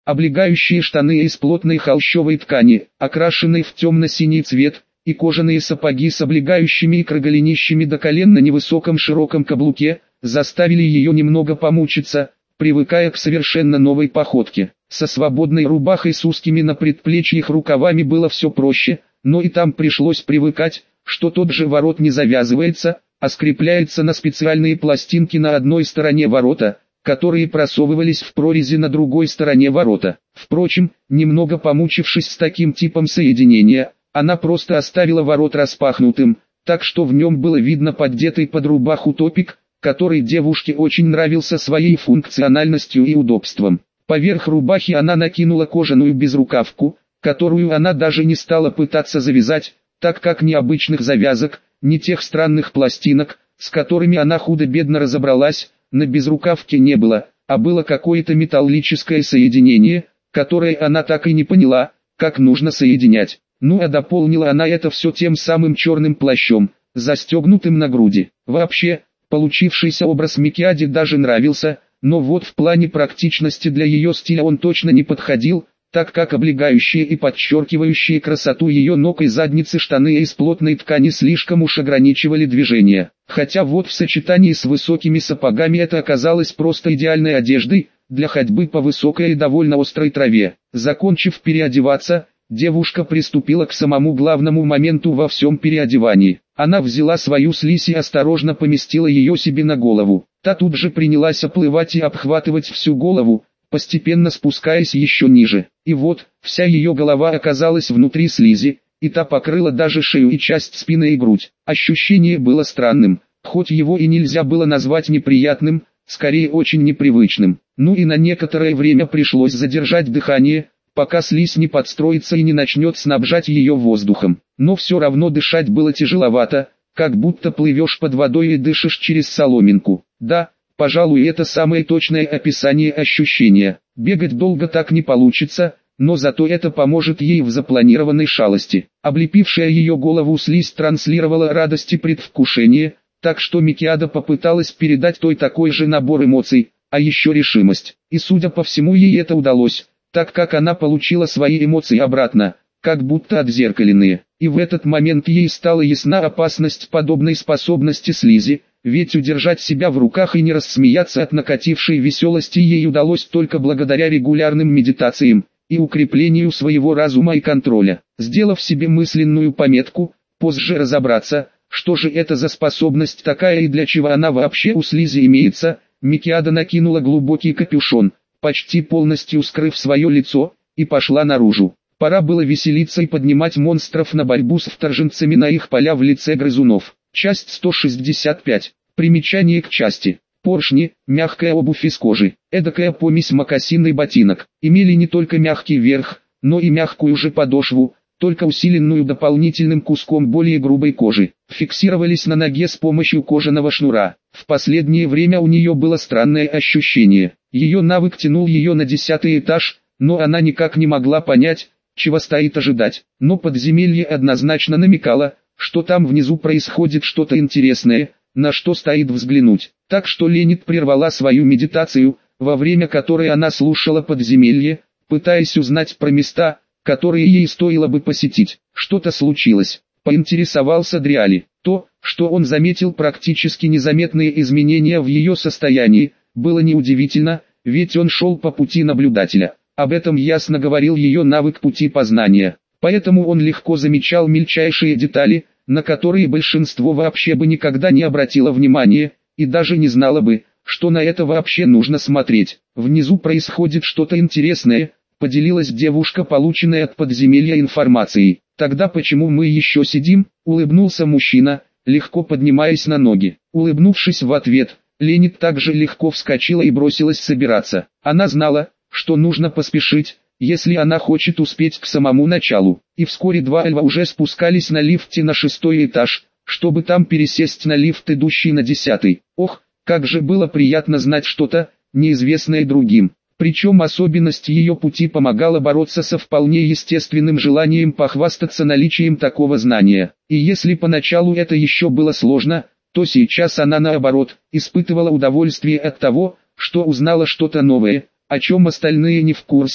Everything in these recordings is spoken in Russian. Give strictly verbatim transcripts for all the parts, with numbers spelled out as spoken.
облегающие штаны из плотной холщовой ткани, окрашенной в темно-синий цвет, и кожаные сапоги с облегающими и кроголенищами до колен на невысоком широком каблуке, заставили ее немного помучиться, привыкая к совершенно новой походке. Со свободной рубахой с узкими на предплечьях рукавами было все проще, но и там пришлось привыкать, что тот же ворот не завязывается, а скрепляется на специальные пластинки на одной стороне ворота, которые просовывались в прорези на другой стороне ворота. Впрочем, немного помучившись с таким типом соединения, она просто оставила ворот распахнутым, так что в нем было видно поддетый под рубаху топик, который девушке очень нравился своей функциональностью и удобством. Поверх рубахи она накинула кожаную безрукавку, которую она даже не стала пытаться завязать, так как ни обычных завязок, ни тех странных пластинок, с которыми она худо-бедно разобралась, на безрукавке не было, а было какое-то металлическое соединение, которое она так и не поняла, как нужно соединять. Ну а дополнила она это все тем самым черным плащом, застегнутым на груди. Вообще, получившийся образ Микиаде даже нравился, но вот в плане практичности для ее стиля он точно не подходил, так как облегающие и подчеркивающие красоту ее ног и задницы штаны из плотной ткани слишком уж ограничивали движение. Хотя вот в сочетании с высокими сапогами это оказалось просто идеальной одеждой для ходьбы по высокой и довольно острой траве. Закончив переодеваться, девушка приступила к самому главному моменту во всем переодевании. Она взяла свою слизь и осторожно поместила ее себе на голову. Та тут же принялась оплывать и обхватывать всю голову, постепенно спускаясь еще ниже. И вот, вся ее голова оказалась внутри слизи, и та покрыла даже шею и часть спины и грудь. Ощущение было странным, хоть его и нельзя было назвать неприятным, скорее очень непривычным. Ну и на некоторое время пришлось задержать дыхание, пока слизь не подстроится и не начнет снабжать ее воздухом. Но все равно дышать было тяжеловато, как будто плывешь под водой и дышишь через соломинку. Да, пожалуй, это самое точное описание ощущения. Бегать долго так не получится, но зато это поможет ей в запланированной шалости. Облепившая ее голову слизь транслировала радость и предвкушение, так что Микиада попыталась передать той такой же набор эмоций, а еще решимость. И судя по всему ей это удалось, так как она получила свои эмоции обратно, как будто отзеркаленные. И в этот момент ей стала ясна опасность подобной способности слизи, ведь удержать себя в руках и не рассмеяться от накатившей веселости ей удалось только благодаря регулярным медитациям и укреплению своего разума и контроля. Сделав себе мысленную пометку, позже разобраться, что же это за способность такая и для чего она вообще у слизи имеется, Микиада накинула глубокий капюшон, почти полностью скрыв свое лицо, и пошла наружу. Пора было веселиться и поднимать монстров на борьбу с вторженцами на их поля в лице грызунов. Часть сто шестьдесят пять. Примечание к части. Поршни, мягкая обувь из кожи, эдакая помесь мокасин и ботинок, имели не только мягкий верх, но и мягкую же подошву, только усиленную дополнительным куском более грубой кожи. Фиксировались на ноге с помощью кожаного шнура. В последнее время у нее было странное ощущение. Ее навык тянул ее на десятый этаж, но она никак не могла понять, чего стоит ожидать. Но подземелье однозначно намекало, что там внизу происходит что-то интересное, на что стоит взглянуть. Так что Ленит прервала свою медитацию, во время которой она слушала подземелье, пытаясь узнать про места, которые ей стоило бы посетить. Что-то случилось, поинтересовался Дриали. То, что он заметил практически незаметные изменения в ее состоянии, было неудивительно, ведь он шел по пути наблюдателя. Об этом ясно говорил ее навык пути познания. Поэтому он легко замечал мельчайшие детали, на которые большинство вообще бы никогда не обратило внимания, и даже не знало бы, что на это вообще нужно смотреть. Внизу происходит что-то интересное, поделилась девушка полученной от подземелья информацией. Тогда почему мы еще сидим? Улыбнулся мужчина, легко поднимаясь на ноги. Улыбнувшись в ответ, Ленит также легко вскочила и бросилась собираться. Она знала, что нужно поспешить, если она хочет успеть к самому началу. И вскоре два эльфа уже спускались на лифте на шестой этаж, чтобы там пересесть на лифт, идущий на десятый. Ох, как же было приятно знать что-то, неизвестное другим. Причем особенность ее пути помогала бороться со вполне естественным желанием похвастаться наличием такого знания. И если поначалу это еще было сложно, то сейчас она наоборот, испытывала удовольствие от того, что узнала что-то новое, о чем остальные не в курсе,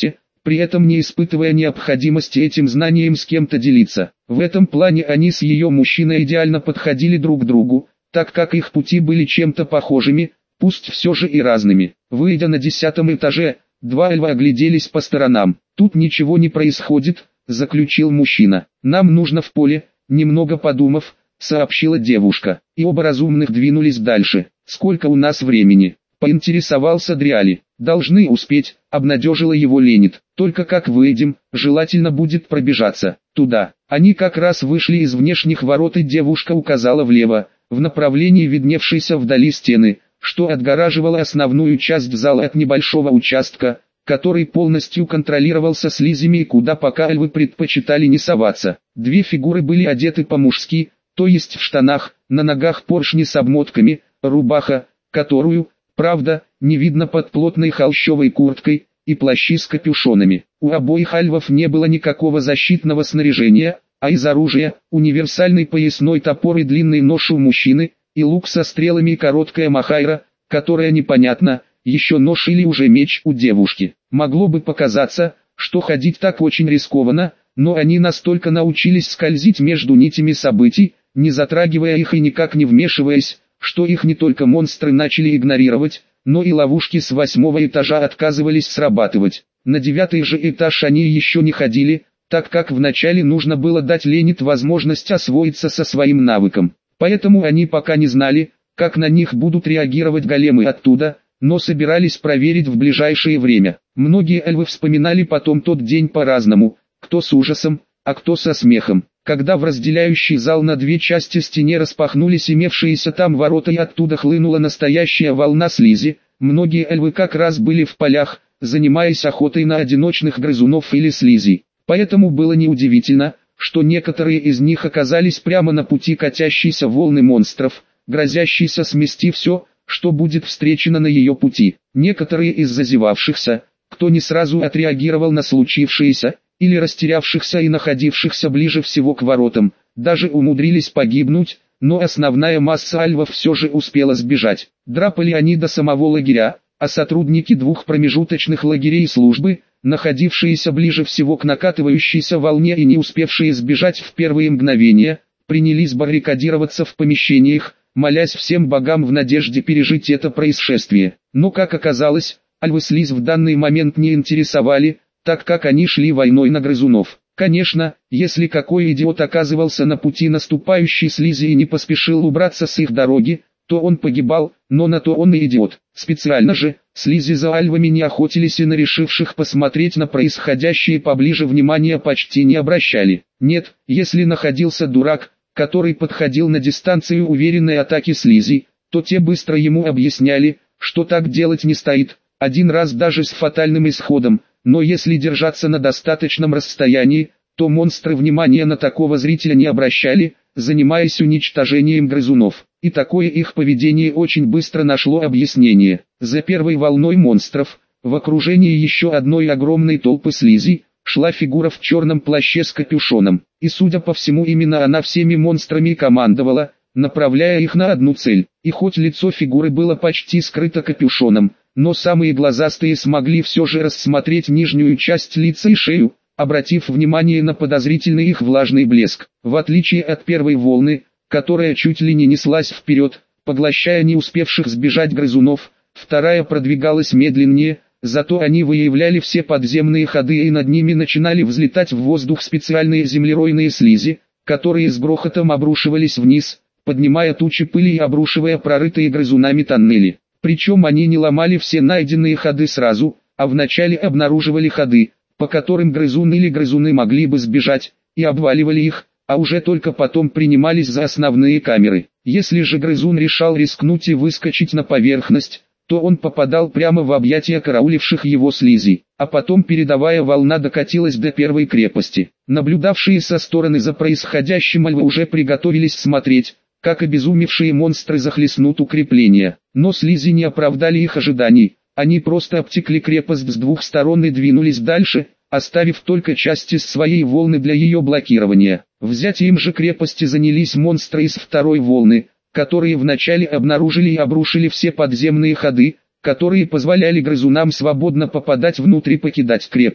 при этом не испытывая необходимости этим знанием с кем-то делиться. В этом плане они с ее мужчиной идеально подходили друг к другу, так как их пути были чем-то похожими, пусть все же и разными. Выйдя на десятом этаже, два эльфа огляделись по сторонам. «Тут ничего не происходит», — заключил мужчина. «Нам нужно в поле», — немного подумав, сообщила девушка. И оба разумных двинулись дальше. «Сколько у нас времени?» — поинтересовался Дриали. «Должны успеть», — обнадежила его Ленит. «Только как выйдем, желательно будет пробежаться туда». Они как раз вышли из внешних ворот, и девушка указала влево, в направлении видневшейся вдали стены, что отгораживало основную часть зала от небольшого участка, который полностью контролировался слизями и куда пока эльфы предпочитали не соваться. Две фигуры были одеты по-мужски, то есть в штанах, на ногах поршни с обмотками, рубаха, которую, правда, не видно под плотной холщовой курткой, и плащи с капюшонами. У обоих альвов не было никакого защитного снаряжения, а из оружия – универсальный поясной топор и длинный нож у мужчины, и лук со стрелами и короткая махайра, которая непонятно, еще нож или уже меч у девушки. Могло бы показаться, что ходить так очень рискованно, но они настолько научились скользить между нитями событий, не затрагивая их и никак не вмешиваясь, что их не только монстры начали игнорировать, но и ловушки с восьмого этажа отказывались срабатывать. На девятый же этаж они еще не ходили, так как вначале нужно было дать Ленит возможность освоиться со своим навыком. Поэтому они пока не знали, как на них будут реагировать големы оттуда, но собирались проверить в ближайшее время. Многие эльфы вспоминали потом тот день по-разному, кто с ужасом, а кто со смехом. Когда в разделяющий зал на две части стене распахнулись имевшиеся там ворота и оттуда хлынула настоящая волна слизи, многие эльфы как раз были в полях, занимаясь охотой на одиночных грызунов или слизей. Поэтому было неудивительно, что некоторые из них оказались прямо на пути катящейся волны монстров, грозящейся смести все, что будет встречено на ее пути. Некоторые из зазевавшихся, кто не сразу отреагировал на случившееся, или растерявшихся и находившихся ближе всего к воротам, даже умудрились погибнуть, но основная масса альвов все же успела сбежать. Драпали они до самого лагеря, а сотрудники двух промежуточных лагерей службы, находившиеся ближе всего к накатывающейся волне и не успевшие сбежать в первые мгновения, принялись баррикадироваться в помещениях, молясь всем богам в надежде пережить это происшествие. Но как оказалось, альвы слизь в данный момент не интересовали, так как они шли войной на грызунов. Конечно, если какой идиот оказывался на пути наступающей слизи и не поспешил убраться с их дороги, то он погибал, но на то он и идиот. Специально же, слизи за альвами не охотились и на решивших посмотреть на происходящее поближе внимания почти не обращали. Нет, если находился дурак, который подходил на дистанцию уверенной атаки слизи, то те быстро ему объясняли, что так делать не стоит, один раз даже с фатальным исходом. Но если держаться на достаточном расстоянии, то монстры внимания на такого зрителя не обращали, занимаясь уничтожением грызунов. И такое их поведение очень быстро нашло объяснение. За первой волной монстров, в окружении еще одной огромной толпы слизи, шла фигура в черном плаще с капюшоном. И судя по всему именно она всеми монстрами командовала, направляя их на одну цель. И хоть лицо фигуры было почти скрыто капюшоном, но самые глазастые смогли все же рассмотреть нижнюю часть лица и шею, обратив внимание на подозрительный их влажный блеск. В отличие от первой волны, которая чуть ли не неслась вперед, поглощая не успевших сбежать грызунов, вторая продвигалась медленнее, зато они выявляли все подземные ходы и над ними начинали взлетать в воздух специальные землеройные слизи, которые с грохотом обрушивались вниз, поднимая тучи пыли и обрушивая прорытые грызунами тоннели. Причем они не ломали все найденные ходы сразу, а вначале обнаруживали ходы, по которым грызун или грызуны могли бы сбежать, и обваливали их, а уже только потом принимались за основные камеры. Если же грызун решал рискнуть и выскочить на поверхность, то он попадал прямо в объятия карауливших его слизи, а потом передовая волна докатилась до первой крепости. Наблюдавшие со стороны за происходящим альвы уже приготовились смотреть, как обезумевшие монстры захлестнут укрепления. Но слизи не оправдали их ожиданий, они просто обтекли крепость с двух сторон и двинулись дальше, оставив только часть из своей волны для ее блокирования. Взятием же крепости занялись монстры из второй волны, которые вначале обнаружили и обрушили все подземные ходы, которые позволяли грызунам свободно попадать внутрь и покидать крепость.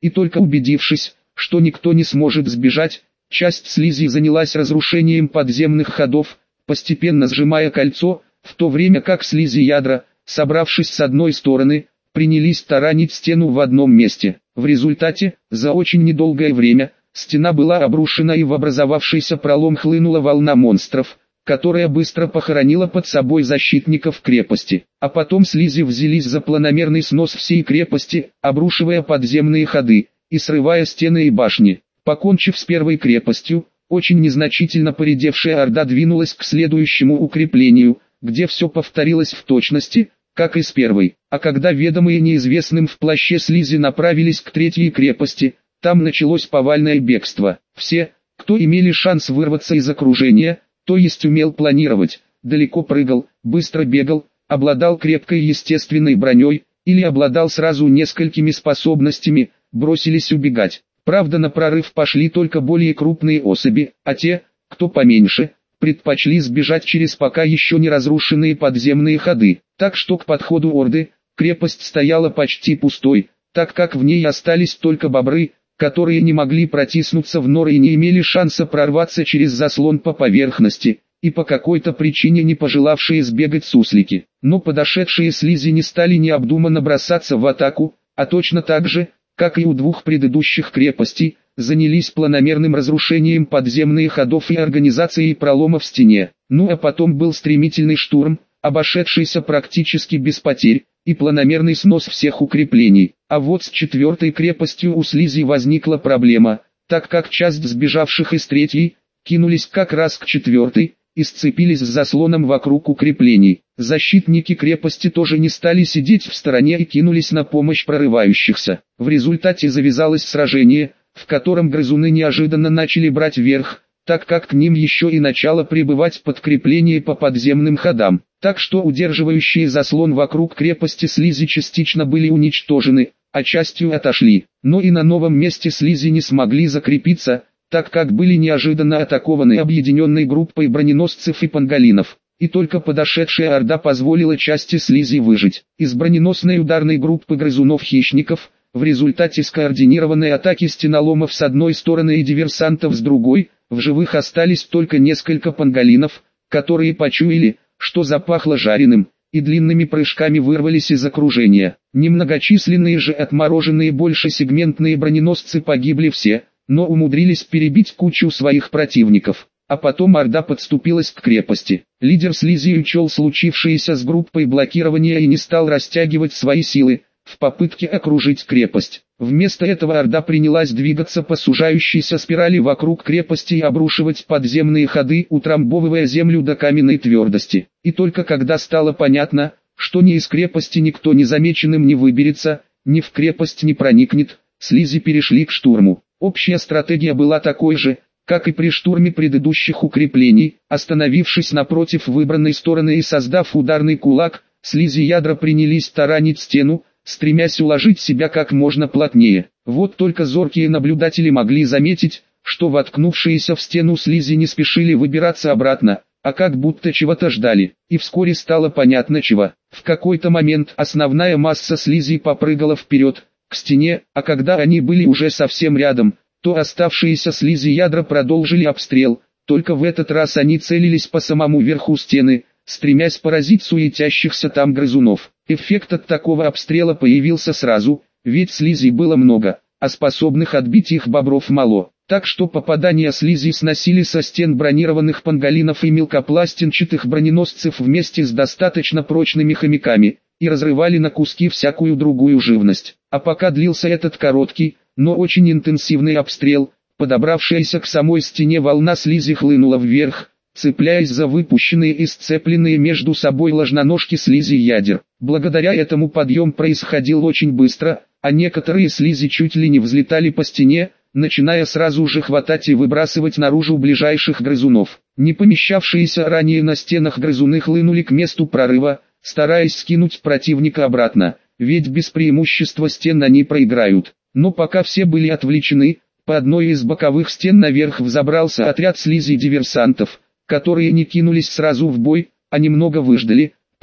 и только убедившись, что никто не сможет сбежать, часть слизи занялась разрушением подземных ходов, постепенно сжимая кольцо, в то время как слизи ядра, собравшись с одной стороны, принялись таранить стену в одном месте. В результате, за очень недолгое время, стена была обрушена и в образовавшийся пролом хлынула волна монстров, которая быстро похоронила под собой защитников крепости. А потом слизи взялись за планомерный снос всей крепости, обрушивая подземные ходы и срывая стены и башни. Покончив с первой крепостью, очень незначительно поредевшая орда двинулась к следующему укреплению, где все повторилось в точности, как и с первой. А когда ведомые неизвестным в плаще слизи направились к третьей крепости, там началось повальное бегство. Все, кто имели шанс вырваться из окружения, то есть умел планировать, далеко прыгал, быстро бегал, обладал крепкой естественной броней, или обладал сразу несколькими способностями, бросились убегать. Правда, на прорыв пошли только более крупные особи, а те, кто поменьше, предпочли сбежать через пока еще не разрушенные подземные ходы. Так что к подходу орды, крепость стояла почти пустой, так как в ней остались только бобры, которые не могли протиснуться в норы и не имели шанса прорваться через заслон по поверхности, и по какой-то причине не пожелавшие сбегать суслики. Но подошедшие слизи не стали необдуманно бросаться в атаку, а точно так же, как и у двух предыдущих крепостей, занялись планомерным разрушением подземных ходов и организацией пролома в стене. Ну а потом был стремительный штурм, обошедшийся практически без потерь, и планомерный снос всех укреплений. А вот с четвертой крепостью у слизи возникла проблема, так как часть сбежавших из третьей, кинулись как раз к четвертой, и сцепились с заслоном вокруг укреплений. Защитники крепости тоже не стали сидеть в стороне и кинулись на помощь прорывающихся. В результате завязалось сражение, в котором грызуны неожиданно начали брать верх, так как к ним еще и начало прибывать подкрепление по подземным ходам. Так что удерживающие заслон вокруг крепости слизи частично были уничтожены, а частью отошли. Но и на новом месте слизи не смогли закрепиться, так как были неожиданно атакованы объединенной группой броненосцев и панголинов. И только подошедшая орда позволила части слизи выжить. Из броненосной ударной группы грызунов-хищников, в результате скоординированной атаки стеноломов с одной стороны и диверсантов с другой, в живых остались только несколько панголинов, которые почуяли, что запахло жареным, и длинными прыжками вырвались из окружения. Немногочисленные же отмороженные большесегментные броненосцы погибли все, но умудрились перебить кучу своих противников. А потом орда подступилась к крепости. Лидер слизи учел случившееся с группой блокирования и не стал растягивать свои силы, в попытке окружить крепость. Вместо этого орда принялась двигаться по сужающейся спирали вокруг крепости и обрушивать подземные ходы, утрамбовывая землю до каменной твердости. И только когда стало понятно, что ни из крепости никто незамеченным не выберется, ни в крепость не проникнет, слизи перешли к штурму. Общая стратегия была такой же, как и при штурме предыдущих укреплений. Остановившись напротив выбранной стороны и создав ударный кулак, слизи ядра принялись таранить стену, стремясь уложить себя как можно плотнее. Вот только зоркие наблюдатели могли заметить, что воткнувшиеся в стену слизи не спешили выбираться обратно, а как будто чего-то ждали. И вскоре стало понятно чего. В какой-то момент основная масса слизи попрыгала вперед, к стене, а когда они были уже совсем рядом, то оставшиеся слизи ядра продолжили обстрел, только в этот раз они целились по самому верху стены, стремясь поразить суетящихся там грызунов. Эффект от такого обстрела появился сразу, ведь слизи было много, а способных отбить их бобров мало. Так что попадания слизи сносили со стен бронированных панголинов и мелкопластинчатых броненосцев вместе с достаточно прочными хомяками, и разрывали на куски всякую другую живность. А пока длился этот короткий, но очень интенсивный обстрел, подобравшаяся к самой стене волна слизи хлынула вверх, цепляясь за выпущенные и сцепленные между собой ложноножки слизи ядер. Благодаря этому подъем происходил очень быстро, а некоторые слизи чуть ли не взлетали по стене, начиная сразу же хватать и выбрасывать наружу ближайших грызунов. Не помещавшиеся ранее на стенах грызуны хлынули к месту прорыва, стараясь скинуть противника обратно, ведь без преимущества стен они проиграют. Но пока все были отвлечены, по одной из боковых стен наверх взобрался отряд слизи диверсантов, которые не кинулись сразу в бой, а немного выждали,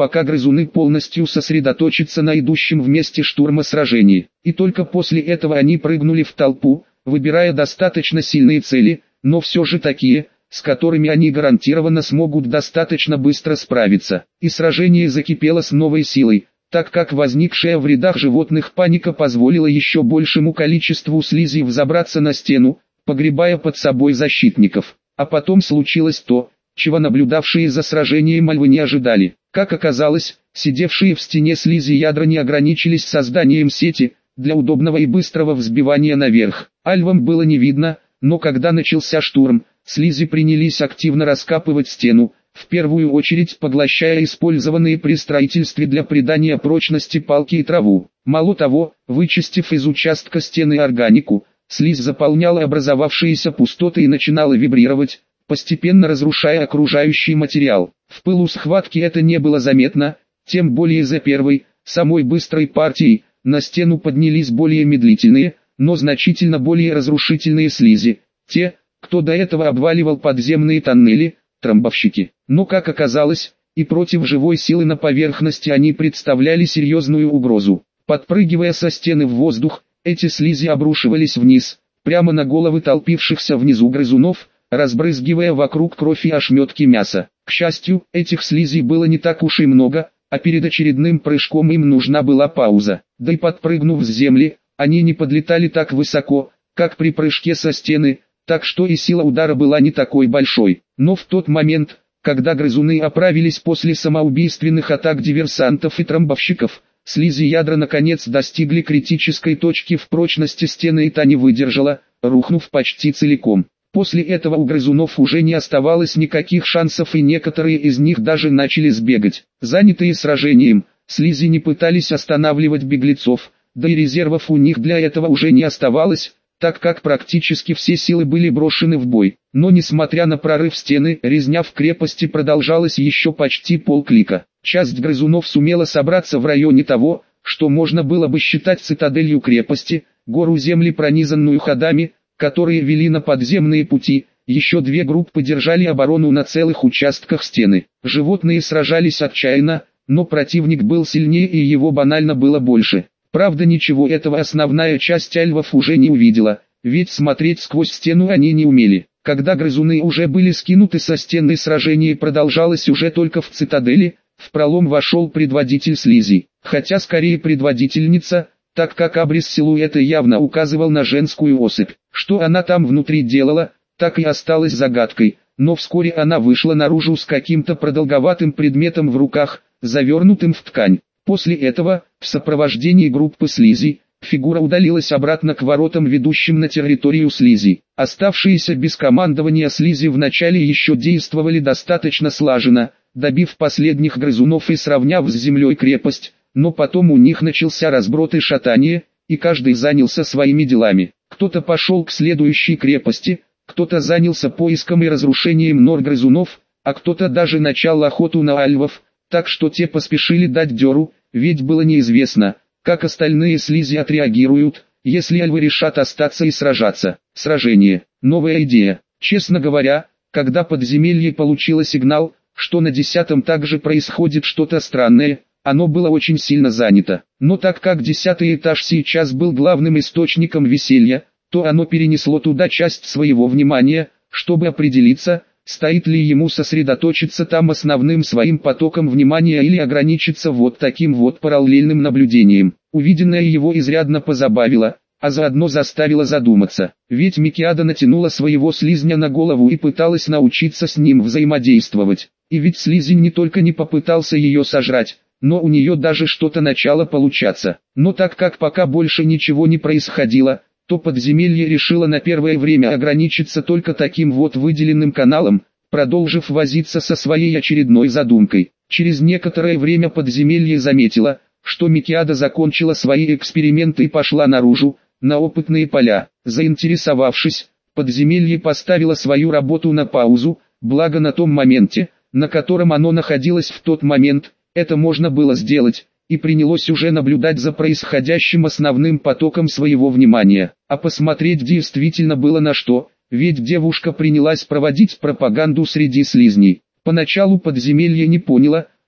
пока грызуны полностью сосредоточатся на идущем вместе штурма сражении. И только после этого они прыгнули в толпу, выбирая достаточно сильные цели, но все же такие, с которыми они гарантированно смогут достаточно быстро справиться. И сражение закипело с новой силой, так как возникшая в рядах животных паника позволила еще большему количеству слизи взобраться на стену, погребая под собой защитников. А потом случилось то, чего наблюдавшие за сражением альвы не ожидали. Как оказалось, сидевшие в стене слизи ядра не ограничились созданием сети, для удобного и быстрого взбивания наверх. Альвам было не видно, но когда начался штурм, слизи принялись активно раскапывать стену, в первую очередь поглощая использованные при строительстве для придания прочности палки и траву. Мало того, вычистив из участка стены органику, слизь заполняла образовавшиеся пустоты и начинала вибрировать, постепенно разрушая окружающий материал. В пылу схватки это не было заметно, тем более за первой, самой быстрой партией, на стену поднялись более медлительные, но значительно более разрушительные слизи, те, кто до этого обваливал подземные тоннели, трамбовщики. Но как оказалось, и против живой силы на поверхности они представляли серьезную угрозу. Подпрыгивая со стены в воздух, эти слизи обрушивались вниз, прямо на головы толпившихся внизу грызунов, разбрызгивая вокруг кровь и ошметки мяса. К счастью, этих слизей было не так уж и много, а перед очередным прыжком им нужна была пауза. Да и подпрыгнув с земли, они не подлетали так высоко, как при прыжке со стены, так что и сила удара была не такой большой. Но в тот момент, когда грызуны оправились после самоубийственных атак диверсантов и трамбовщиков, слизи ядра наконец достигли критической точки в прочности стены, и та не выдержала, рухнув почти целиком. После этого у грызунов уже не оставалось никаких шансов, и некоторые из них даже начали сбегать. Занятые сражением, слизи не пытались останавливать беглецов, да и резервов у них для этого уже не оставалось, так как практически все силы были брошены в бой. Но несмотря на прорыв стены, резня в крепости продолжалась еще почти полклика. Часть грызунов сумела собраться в районе того, что можно было бы считать цитаделью крепости, гору земли, пронизанную ходами, которые вели на подземные пути. Еще две группы держали оборону на целых участках стены. Животные сражались отчаянно, но противник был сильнее и его банально было больше. Правда, ничего этого основная часть альвов уже не увидела, ведь смотреть сквозь стену они не умели. Когда грызуны уже были скинуты со стены, сражение продолжалось уже только в цитадели. В пролом вошел предводитель слизей, хотя скорее предводительница, так как обрез силуэта явно указывал на женскую особь. Что она там внутри делала, так и осталось загадкой, но вскоре она вышла наружу с каким-то продолговатым предметом в руках, завернутым в ткань. После этого, в сопровождении группы слизей, фигура удалилась обратно к воротам, ведущим на территорию слизей. Оставшиеся без командования слизи вначале еще действовали достаточно слаженно, добив последних грызунов и сравняв с землей крепость, но потом у них начался разброд и шатание, и каждый занялся своими делами. Кто-то пошел к следующей крепости, кто-то занялся поиском и разрушением нор грызунов, а кто-то даже начал охоту на альвов, так что те поспешили дать дёру, ведь было неизвестно, как остальные слизи отреагируют, если альвы решат остаться и сражаться. Сражение. Новая идея. Честно говоря, когда подземелье получило сигнал, что на десятом также происходит что-то странное, оно было очень сильно занято. Но так как десятый этаж сейчас был главным источником веселья, то оно перенесло туда часть своего внимания, чтобы определиться, стоит ли ему сосредоточиться там основным своим потоком внимания или ограничиться вот таким вот параллельным наблюдением. Увиденное его изрядно позабавило, а заодно заставило задуматься. Ведь Микиада натянула своего слизня на голову и пыталась научиться с ним взаимодействовать. И ведь слизень не только не попытался ее сожрать, но у нее даже что-то начало получаться. Но так как пока больше ничего не происходило, то подземелье решило на первое время ограничиться только таким вот выделенным каналом, продолжив возиться со своей очередной задумкой. Через некоторое время подземелье заметило, что Микиада закончила свои эксперименты и пошла наружу, на опытные поля. Заинтересовавшись, подземелье поставило свою работу на паузу, благо на том моменте, на котором оно находилось в тот момент, это можно было сделать, и принялось уже наблюдать за происходящим основным потоком своего внимания. А посмотреть действительно было на что, ведь девушка принялась проводить пропаганду среди слизней. Поначалу подземелье не поняло,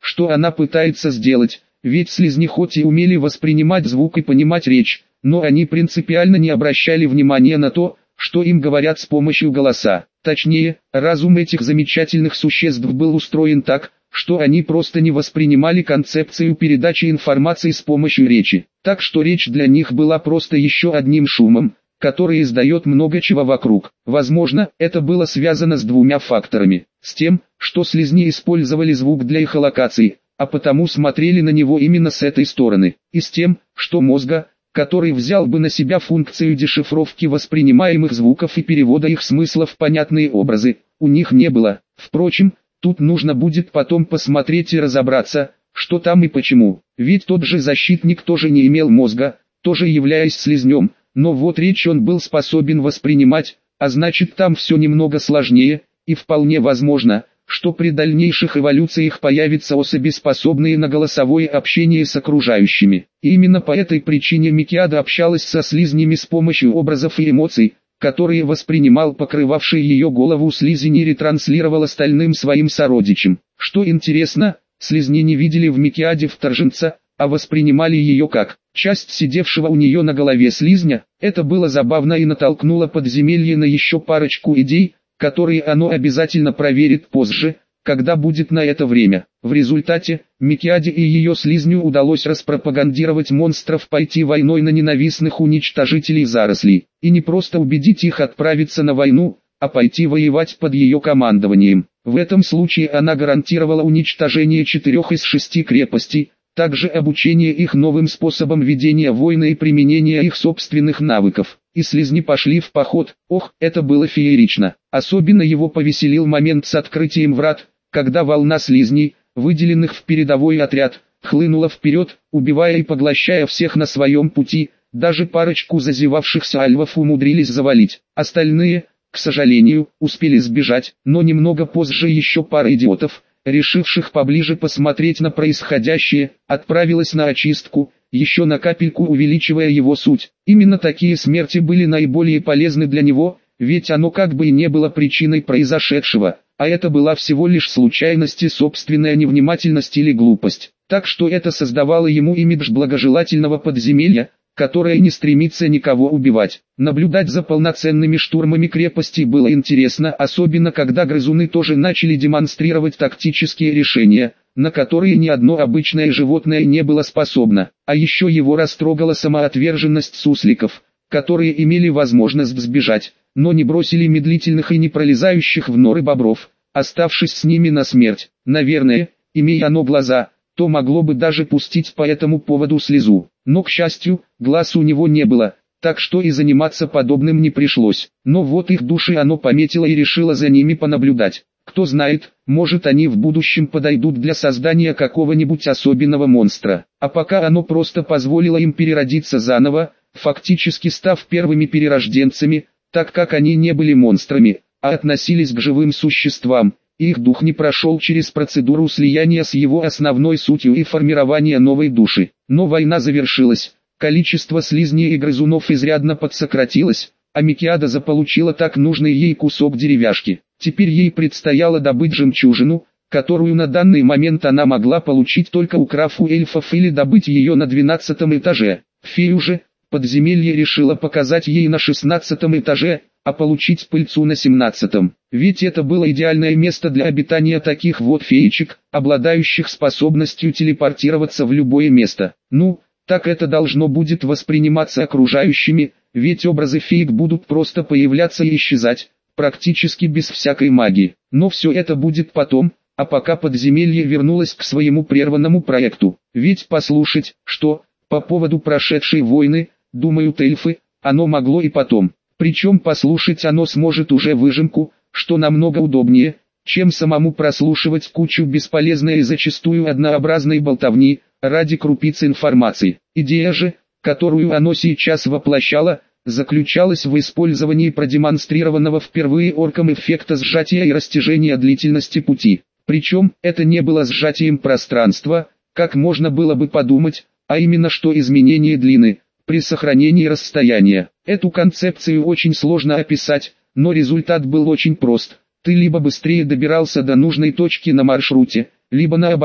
что она пытается сделать, ведь слизни хоть и умели воспринимать звук и понимать речь, но они принципиально не обращали внимания на то, что им говорят с помощью голоса. Точнее, разум этих замечательных существ был устроен так, что они просто не воспринимали концепцию передачи информации с помощью речи. Так что речь для них была просто еще одним шумом, который издает много чего вокруг. Возможно, это было связано с двумя факторами. С тем, что слизни использовали звук для эхолокации, а потому смотрели на него именно с этой стороны. И с тем, что мозга, который взял бы на себя функцию дешифровки воспринимаемых звуков и перевода их смысла в понятные образы, у них не было. Впрочем, тут нужно будет потом посмотреть и разобраться, что там и почему. Ведь тот же защитник тоже не имел мозга, тоже являясь слизнем, но вот речь он был способен воспринимать, а значит там все немного сложнее, и вполне возможно, что при дальнейших эволюциях появятся особи, способные на голосовое общение с окружающими. И именно по этой причине Микиада общалась со слизнями с помощью образов и эмоций, которые воспринимал покрывавший ее голову слизень и ретранслировал остальным своим сородичам. Что интересно, слизни не видели в Микиаде вторженца, а воспринимали ее как часть сидевшего у нее на голове слизня. Это было забавно и натолкнуло подземелье на еще парочку идей, которые оно обязательно проверит позже, когда будет на это время. В результате, Микиаде и ее слизню удалось распропагандировать монстров пойти войной на ненавистных уничтожителей зарослей, и не просто убедить их отправиться на войну, а пойти воевать под ее командованием. В этом случае она гарантировала уничтожение четырех из шести крепостей, также обучение их новым способам ведения войны и применение их собственных навыков. И слизни пошли в поход. Ох, это было феерично. Особенно его повеселил момент с открытием врат, когда волна слизней, выделенных в передовой отряд, хлынула вперед, убивая и поглощая всех на своем пути. Даже парочку зазевавшихся альвов умудрились завалить. Остальные, к сожалению, успели сбежать, но немного позже еще пара идиотов, решивших поближе посмотреть на происходящее, отправилась на очистку, еще на капельку увеличивая его суть. Именно такие смерти были наиболее полезны для него, ведь оно как бы и не было причиной произошедшего, а это была всего лишь случайность и собственная невнимательность или глупость. Так что это создавало ему имидж благожелательного подземелья, которое не стремится никого убивать. Наблюдать за полноценными штурмами крепости было интересно, особенно когда грызуны тоже начали демонстрировать тактические решения, на которые ни одно обычное животное не было способно. А еще его растрогала самоотверженность сусликов, которые имели возможность сбежать, но не бросили медлительных и не пролезающих в норы бобров, оставшись с ними на смерть. Наверное, имея оно глаза, то могло бы даже пустить по этому поводу слезу. Но, к счастью, глаз у него не было, так что и заниматься подобным не пришлось. Но вот их души оно пометило и решило за ними понаблюдать. Кто знает, может они в будущем подойдут для создания какого-нибудь особенного монстра. А пока оно просто позволило им переродиться заново, фактически став первыми перерожденцами, так как они не были монстрами, а относились к живым существам. Их дух не прошел через процедуру слияния с его основной сутью и формирования новой души. Но война завершилась, количество слизней и грызунов изрядно подсократилось, а Микиада заполучила так нужный ей кусок деревяшки. Теперь ей предстояло добыть жемчужину, которую на данный момент она могла получить только украв у эльфов или добыть ее на двенадцатом этаже. Фею же, подземелье решило показать ей на шестнадцатом этаже, а получить пыльцу на семнадцатом. Ведь это было идеальное место для обитания таких вот феечек, обладающих способностью телепортироваться в любое место. Ну, так это должно будет восприниматься окружающими, ведь образы феек будут просто появляться и исчезать, практически без всякой магии. Но все это будет потом, а пока подземелье вернулось к своему прерванному проекту. Ведь послушать, что, по поводу прошедшей войны, думают эльфы, оно могло и потом. Причем послушать оно сможет уже выжимку, что намного удобнее, чем самому прослушивать кучу бесполезной и зачастую однообразной болтовни, ради крупиц информации. Идея же, которую оно сейчас воплощало, заключалась в использовании продемонстрированного впервые орком эффекта сжатия и растяжения длительности пути. Причем, это не было сжатием пространства, как можно было бы подумать, а именно что изменение длины, при сохранении расстояния. Эту концепцию очень сложно описать, но результат был очень прост. Ты либо быстрее добирался до нужной точки на маршруте, либо наоборот,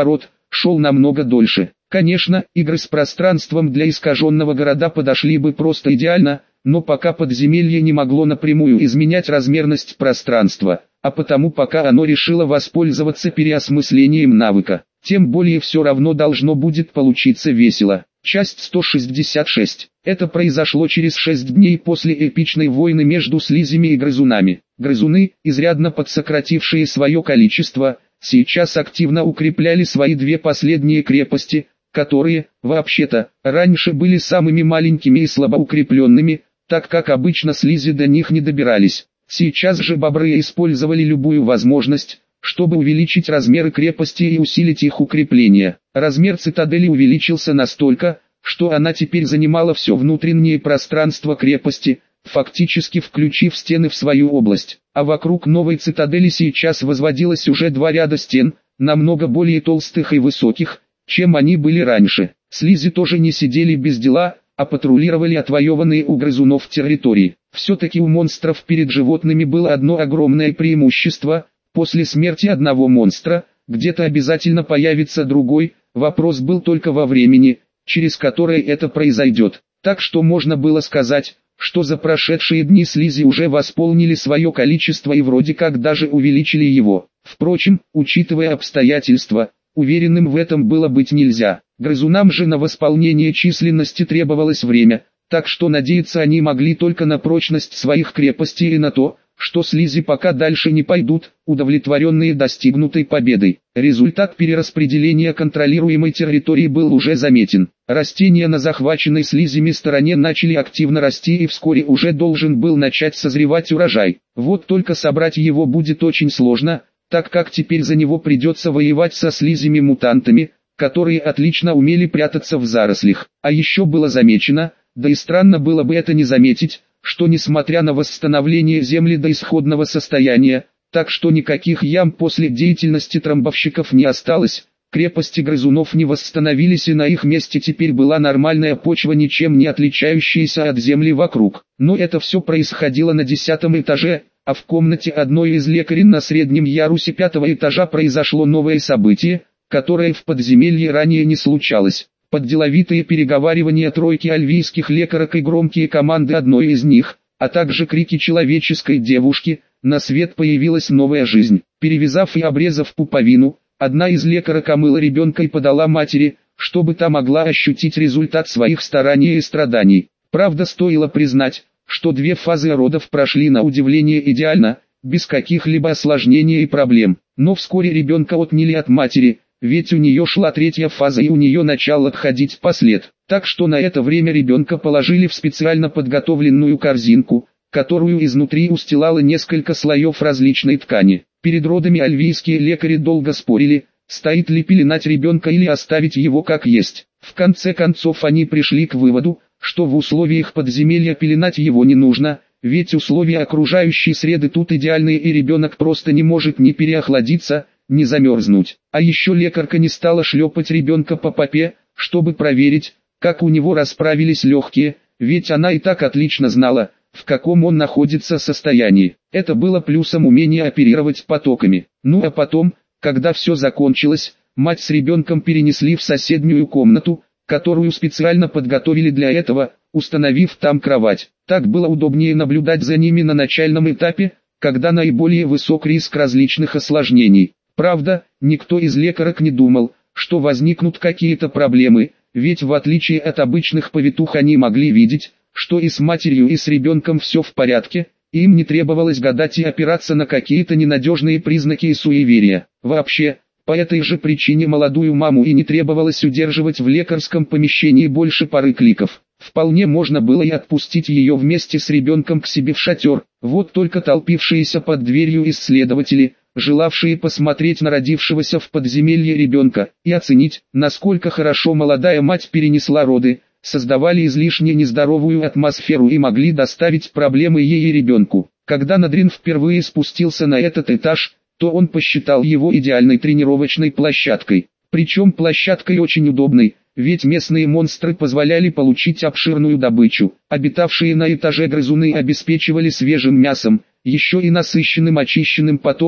шел намного дольше. Конечно, игры с пространством для искаженного города подошли бы просто идеально, но пока подземелье не могло напрямую изменять размерность пространства, а потому пока оно решило воспользоваться переосмыслением навыка. Тем более все равно должно будет получиться весело. Часть сто шестьдесят шесть. Это произошло через шесть дней после эпичной войны между слизями и грызунами. Грызуны, изрядно подсократившие свое количество, сейчас активно укрепляли свои две последние крепости, которые, вообще-то, раньше были самыми маленькими и слабоукрепленными, так как обычно слизи до них не добирались. Сейчас же бобры использовали любую возможность, чтобы увеличить размеры крепости и усилить их укрепление. Размер цитадели увеличился настолько, что она теперь занимала все внутреннее пространство крепости, фактически включив стены в свою область. А вокруг новой цитадели сейчас возводилось уже два ряда стен, намного более толстых и высоких, чем они были раньше. Слизи тоже не сидели без дела, а патрулировали отвоеванные у грызунов территории. Все-таки у монстров перед животными было одно огромное преимущество: после смерти одного монстра, где-то обязательно появится другой, вопрос был только во времени, через которое это произойдет. Так что можно было сказать, что за прошедшие дни слизи уже восполнили свое количество и вроде как даже увеличили его. Впрочем, учитывая обстоятельства, уверенным в этом было быть нельзя. Грызунам же на восполнение численности требовалось время, так что надеяться они могли только на прочность своих крепостей и на то, что слизи пока дальше не пойдут, удовлетворенные достигнутой победой. Результат перераспределения контролируемой территории был уже заметен. Растения на захваченной слизями стороне начали активно расти, и вскоре уже должен был начать созревать урожай. Вот только собрать его будет очень сложно, так как теперь за него придется воевать со слизями-мутантами, которые отлично умели прятаться в зарослях. А еще было замечено, да и странно было бы это не заметить, что несмотря на восстановление земли до исходного состояния, так что никаких ям после деятельности трамбовщиков не осталось, крепости грызунов не восстановились, и на их месте теперь была нормальная почва, ничем не отличающаяся от земли вокруг. Но это все происходило на десятом этаже, а в комнате одной из лекарин на среднем ярусе пятого этажа произошло новое событие, которое в подземелье ранее не случалось. Под деловитые переговаривания тройки альвийских лекарок и громкие команды одной из них, а также крики человеческой девушки, на свет появилась новая жизнь. Перевязав и обрезав пуповину, одна из лекарок омыла ребенка и подала матери, чтобы та могла ощутить результат своих стараний и страданий. Правда, стоило признать, что две фазы родов прошли на удивление идеально, без каких-либо осложнений и проблем. Но вскоре ребенка отняли от матери, ведь у нее шла третья фаза и у нее начал отходить послед. Так что на это время ребенка положили в специально подготовленную корзинку, которую изнутри устилало несколько слоев различной ткани. Перед родами альвийские лекари долго спорили, стоит ли пеленать ребенка или оставить его как есть. В конце концов они пришли к выводу, что в условиях подземелья пеленать его не нужно, ведь условия окружающей среды тут идеальные, и ребенок просто не может ни переохладиться, не замерзнуть. А еще лекарка не стала шлепать ребенка по попе, чтобы проверить, как у него расправились легкие, ведь она и так отлично знала, в каком он находится состоянии. Это было плюсом умения оперировать потоками. Ну а потом, когда все закончилось, мать с ребенком перенесли в соседнюю комнату, которую специально подготовили для этого, установив там кровать. Так было удобнее наблюдать за ними на начальном этапе, когда наиболее высок риск различных осложнений. Правда, никто из лекарок не думал, что возникнут какие-то проблемы, ведь в отличие от обычных повитух они могли видеть, что и с матерью и с ребенком все в порядке, и им не требовалось гадать и опираться на какие-то ненадежные признаки и суеверия. Вообще, по этой же причине молодую маму и не требовалось удерживать в лекарском помещении больше пары кликов. Вполне можно было и отпустить ее вместе с ребенком к себе в шатер. Вот только толпившиеся под дверью исследователи, желавшие посмотреть на родившегося в подземелье ребенка и оценить, насколько хорошо молодая мать перенесла роды, создавали излишне нездоровую атмосферу и могли доставить проблемы ей и ребенку. Когда Надрин впервые спустился на этот этаж, то он посчитал его идеальной тренировочной площадкой. Причем площадкой очень удобной, ведь местные монстры позволяли получить обширную добычу. Обитавшие на этаже грызуны обеспечивали свежим мясом, еще и насыщенным очищенным потоком,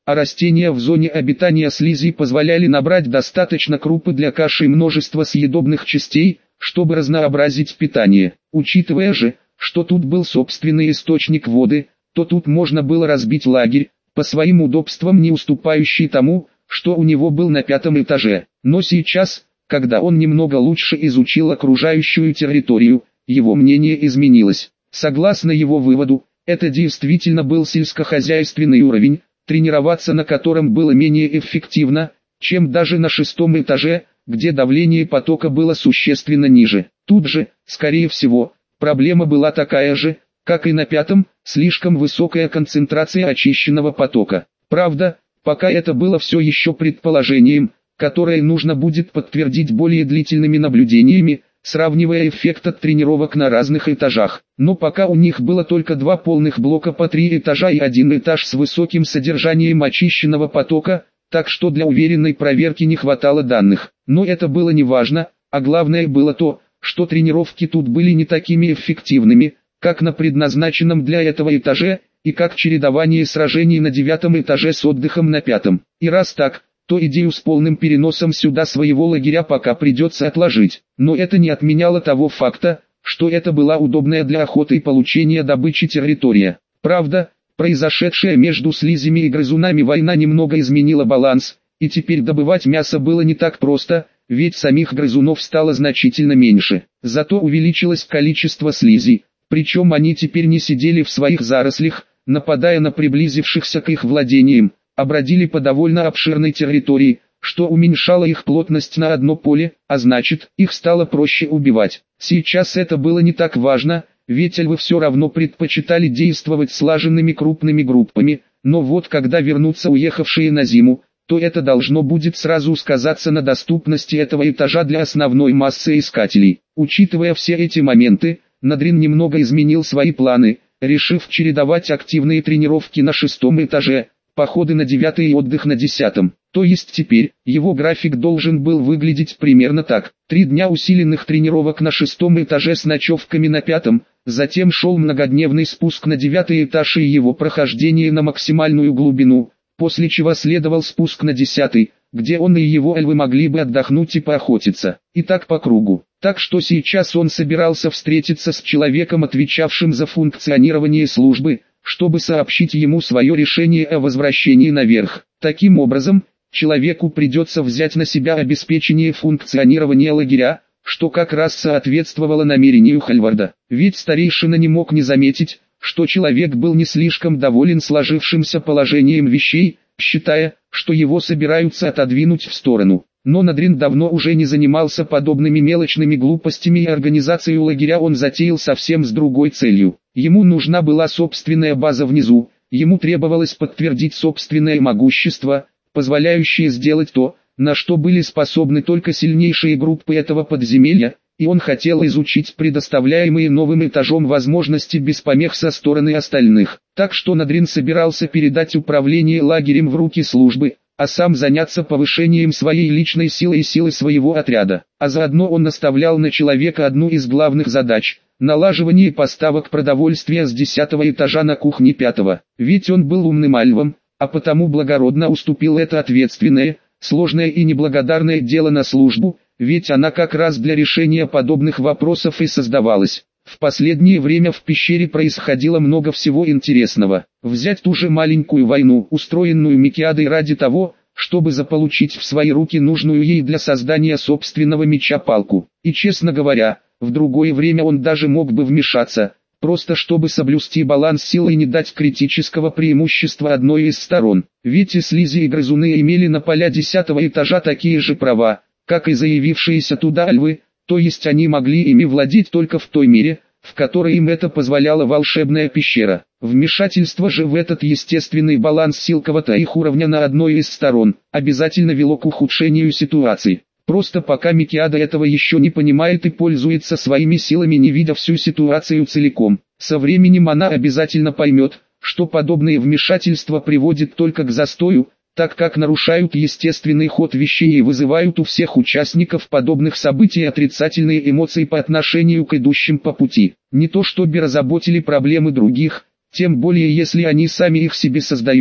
а растения в зоне обитания слизи позволяли набрать достаточно крупы для каши и множество съедобных частей, чтобы разнообразить питание. Учитывая же, что тут был собственный источник воды, то тут можно было разбить лагерь, по своим удобствам не уступающий тому, что у него был на пятом этаже. Но сейчас, когда он немного лучше изучил окружающую территорию, его мнение изменилось. Согласно его выводу, это действительно был сельскохозяйственный уровень, тренироваться на котором было менее эффективно, чем даже на шестом этаже, где давление потока было существенно ниже. Тут же, скорее всего, проблема была такая же, как и на пятом, слишком высокая концентрация очищенного потока. Правда, пока это было все еще предположением, которое нужно будет подтвердить более длительными наблюдениями, сравнивая эффект от тренировок на разных этажах. Но пока у них было только два полных блока по три этажа и один этаж с высоким содержанием очищенного потока, так что для уверенной проверки не хватало данных. Но это было не важно, а главное было то, что тренировки тут были не такими эффективными, как на предназначенном для этого этаже, и как чередование сражений на девятом этаже с отдыхом на пятом. И раз так, то идею с полным переносом сюда своего лагеря пока придется отложить. Но это не отменяло того факта, что это была удобная для охоты и получения добычи территория. Правда, произошедшая между слизями и грызунами война немного изменила баланс, и теперь добывать мясо было не так просто, ведь самих грызунов стало значительно меньше. Зато увеличилось количество слизей, причем они теперь не сидели в своих зарослях, нападая на приблизившихся к их владениям, а бродили по довольно обширной территории, что уменьшало их плотность на одно поле, а значит, их стало проще убивать. Сейчас это было не так важно, ведь львы все равно предпочитали действовать слаженными крупными группами, но вот когда вернутся уехавшие на зиму, то это должно будет сразу сказаться на доступности этого этажа для основной массы искателей. Учитывая все эти моменты, Надрин немного изменил свои планы, решив чередовать активные тренировки на шестом этаже, походы на девятый и отдых на десятом. То есть теперь, его график должен был выглядеть примерно так. Три дня усиленных тренировок на шестом этаже с ночевками на пятом, затем шел многодневный спуск на девятый этаж и его прохождение на максимальную глубину, после чего следовал спуск на десятый, где он и его эльвы могли бы отдохнуть и поохотиться. И так по кругу. Так что сейчас он собирался встретиться с человеком, отвечавшим за функционирование службы, чтобы сообщить ему свое решение о возвращении наверх. Таким образом, человеку придется взять на себя обеспечение функционирования лагеря, что как раз соответствовало намерению Хальварда. Ведь старейшина не мог не заметить, что человек был не слишком доволен сложившимся положением вещей, считая, что его собираются отодвинуть в сторону. Но Надрин давно уже не занимался подобными мелочными глупостями, и организацию лагеря он затеял совсем с другой целью. Ему нужна была собственная база внизу, ему требовалось подтвердить собственное могущество, позволяющее сделать то, на что были способны только сильнейшие группы этого подземелья, и он хотел изучить предоставляемые новым этажом возможности без помех со стороны остальных. Так что Надрин собирался передать управление лагерем в руки службы, а сам заняться повышением своей личной силы и силы своего отряда. А заодно он наставлял на человека одну из главных задач – налаживание поставок продовольствия с десятого этажа на кухне пятого. Ведь он был умным альвом, а потому благородно уступил это ответственное, сложное и неблагодарное дело на службу, ведь она как раз для решения подобных вопросов и создавалась. В последнее время в пещере происходило много всего интересного. Взять ту же маленькую войну, устроенную Микиадой ради того, чтобы заполучить в свои руки нужную ей для создания собственного меча палку. И честно говоря, в другое время он даже мог бы вмешаться, просто чтобы соблюсти баланс сил и не дать критического преимущества одной из сторон. Ведь и слизи и грызуны имели на поля десятого этажа такие же права, как и заявившиеся туда львы, то есть они могли ими владеть только в той мере, в которой им это позволяла волшебная пещера. Вмешательство же в этот естественный баланс сил кого-то их уровня на одной из сторон обязательно вело к ухудшению ситуации. Просто пока Микиада этого еще не понимает и пользуется своими силами, не видя всю ситуацию целиком. Со временем она обязательно поймет, что подобные вмешательства приводят только к застою, так как нарушают естественный ход вещей и вызывают у всех участников подобных событий отрицательные эмоции по отношению к идущим по пути. Не то чтобы разработали проблемы других, тем более если они сами их себе создают,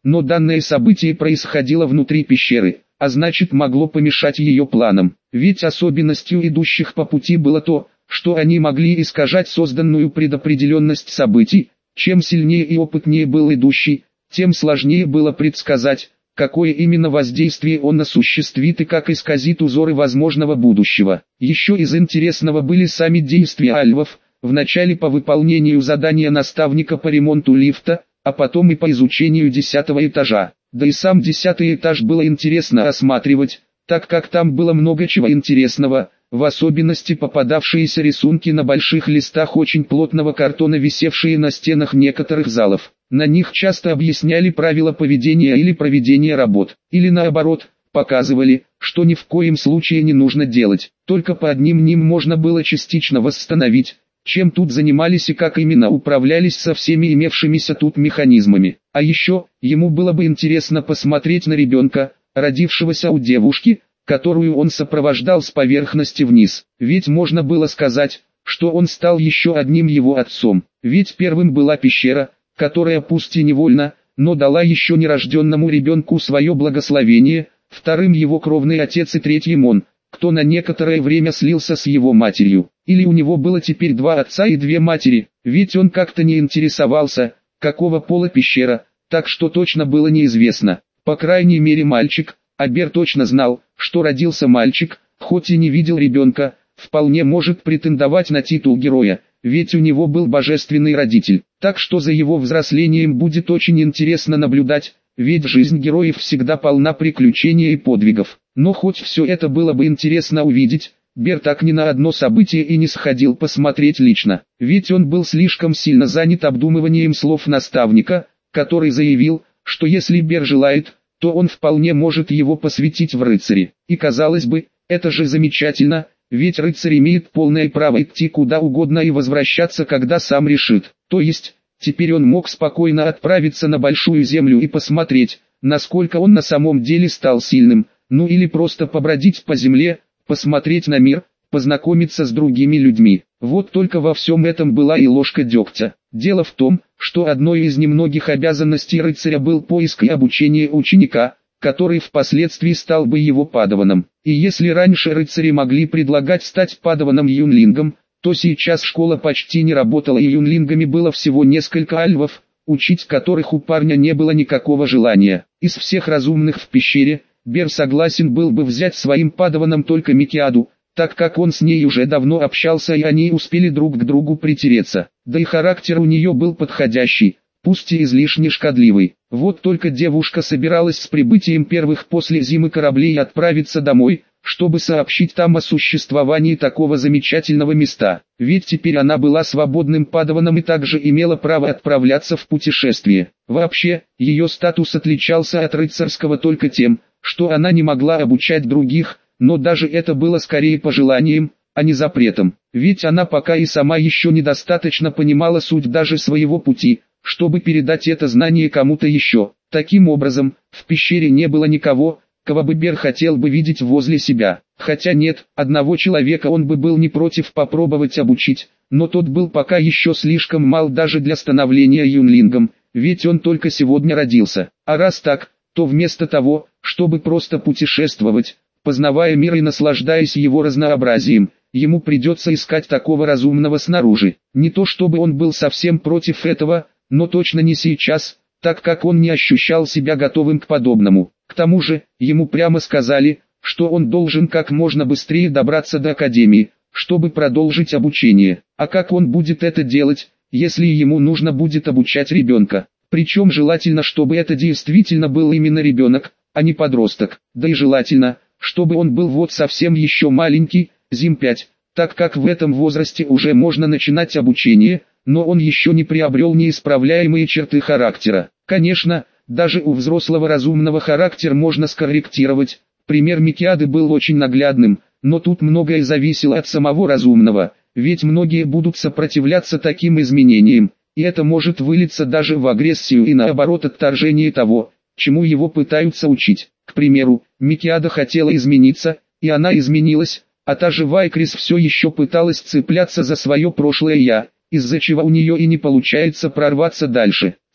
но данное событие происходило внутри пещеры, а значит могло помешать ее планам. Ведь особенностью идущих по пути было то, что они могли искажать созданную предопределенность событий. Чем сильнее и опытнее был идущий, тем сложнее было предсказать, какое именно воздействие он осуществит и как исказит узоры возможного будущего. Еще из интересного были сами действия альвов, вначале по выполнению задания наставника по ремонту лифта, а потом и по изучению десятого этажа. Да и сам десятый этаж было интересно осматривать, так как там было много чего интересного, в особенности попадавшиеся рисунки на больших листах очень плотного картона, висевшие на стенах некоторых залов. На них часто объясняли правила поведения или проведения работ, или наоборот, показывали, что ни в коем случае не нужно делать. Только по одним ним можно было частично восстановить, чем тут занимались и как именно управлялись со всеми имевшимися тут механизмами. А еще, ему было бы интересно посмотреть на ребенка, родившегося у девушки, которую он сопровождал с поверхности вниз. Ведь можно было сказать, что он стал еще одним его отцом. Ведь первым была пещера, которая пусть и невольно, но дала еще нерожденному ребенку свое благословение, вторым его кровный отец и третьим он, кто на некоторое время слился с его матерью. Или у него было теперь два отца и две матери, ведь он как-то не интересовался, какого пола пещера, так что точно было неизвестно. По крайней мере мальчик, а Бер точно знал, что родился мальчик, хоть и не видел ребенка, вполне может претендовать на титул героя, ведь у него был божественный родитель. Так что за его взрослением будет очень интересно наблюдать, ведь жизнь героев всегда полна приключений и подвигов. Но хоть все это было бы интересно увидеть, Бер так ни на одно событие и не сходил посмотреть лично, ведь он был слишком сильно занят обдумыванием слов наставника, который заявил, что если Бер желает, то он вполне может его посвятить в рыцари. И казалось бы, это же замечательно, ведь рыцарь имеет полное право идти куда угодно и возвращаться, когда сам решит. То есть, теперь он мог спокойно отправиться на Большую Землю и посмотреть, насколько он на самом деле стал сильным, ну или просто побродить по земле, посмотреть на мир, познакомиться с другими людьми. Вот только во всем этом была и ложка дегтя. Дело в том, что одной из немногих обязанностей рыцаря был поиск и обучение ученика, который впоследствии стал бы его падаваном. И если раньше рыцари могли предлагать стать падаваном юнлингом, то сейчас школа почти не работала и юнлингами было всего несколько альвов, учить которых у парня не было никакого желания. Из всех разумных в пещере, Бер согласен был бы взять своим падаваном только Микиаду, так как он с ней уже давно общался и они успели друг к другу притереться. Да и характер у нее был подходящий, пусть и излишне шкодливый. Вот только девушка собиралась с прибытием первых после зимы кораблей отправиться домой, чтобы сообщить там о существовании такого замечательного места. Ведь теперь она была свободным падаваном и также имела право отправляться в путешествие. Вообще, ее статус отличался от рыцарского только тем, что она не могла обучать других, но даже это было скорее пожеланием, а не запретом. Ведь она пока и сама еще недостаточно понимала суть даже своего пути, чтобы передать это знание кому-то еще. Таким образом, в пещере не было никого, кого бы Бер хотел бы видеть возле себя. Хотя нет, одного человека он бы был не против попробовать обучить, но тот был пока еще слишком мал даже для становления юнлингом, ведь он только сегодня родился. А раз так, то вместо того, чтобы просто путешествовать, познавая мир и наслаждаясь его разнообразием, ему придется искать такого разумного снаружи. Не то чтобы он был совсем против этого, но точно не сейчас, так как он не ощущал себя готовым к подобному. К тому же, ему прямо сказали, что он должен как можно быстрее добраться до академии, чтобы продолжить обучение. А как он будет это делать, если ему нужно будет обучать ребенка? Причем желательно, чтобы это действительно был именно ребенок, а не подросток. Да и желательно, чтобы он был вот совсем еще маленький, зим пять, так как в этом возрасте уже можно начинать обучение, но он еще не приобрел неисправляемые черты характера. Конечно, даже у взрослого разумного характер можно скорректировать. Пример Микиады был очень наглядным, но тут многое зависело от самого разумного, ведь многие будут сопротивляться таким изменениям, и это может вылиться даже в агрессию и наоборот отторжение того, чему его пытаются учить. К примеру, Микиада хотела измениться, и она изменилась, а та же Вайкрис все еще пыталась цепляться за свое прошлое «я», из-за чего у нее и не получается прорваться дальше.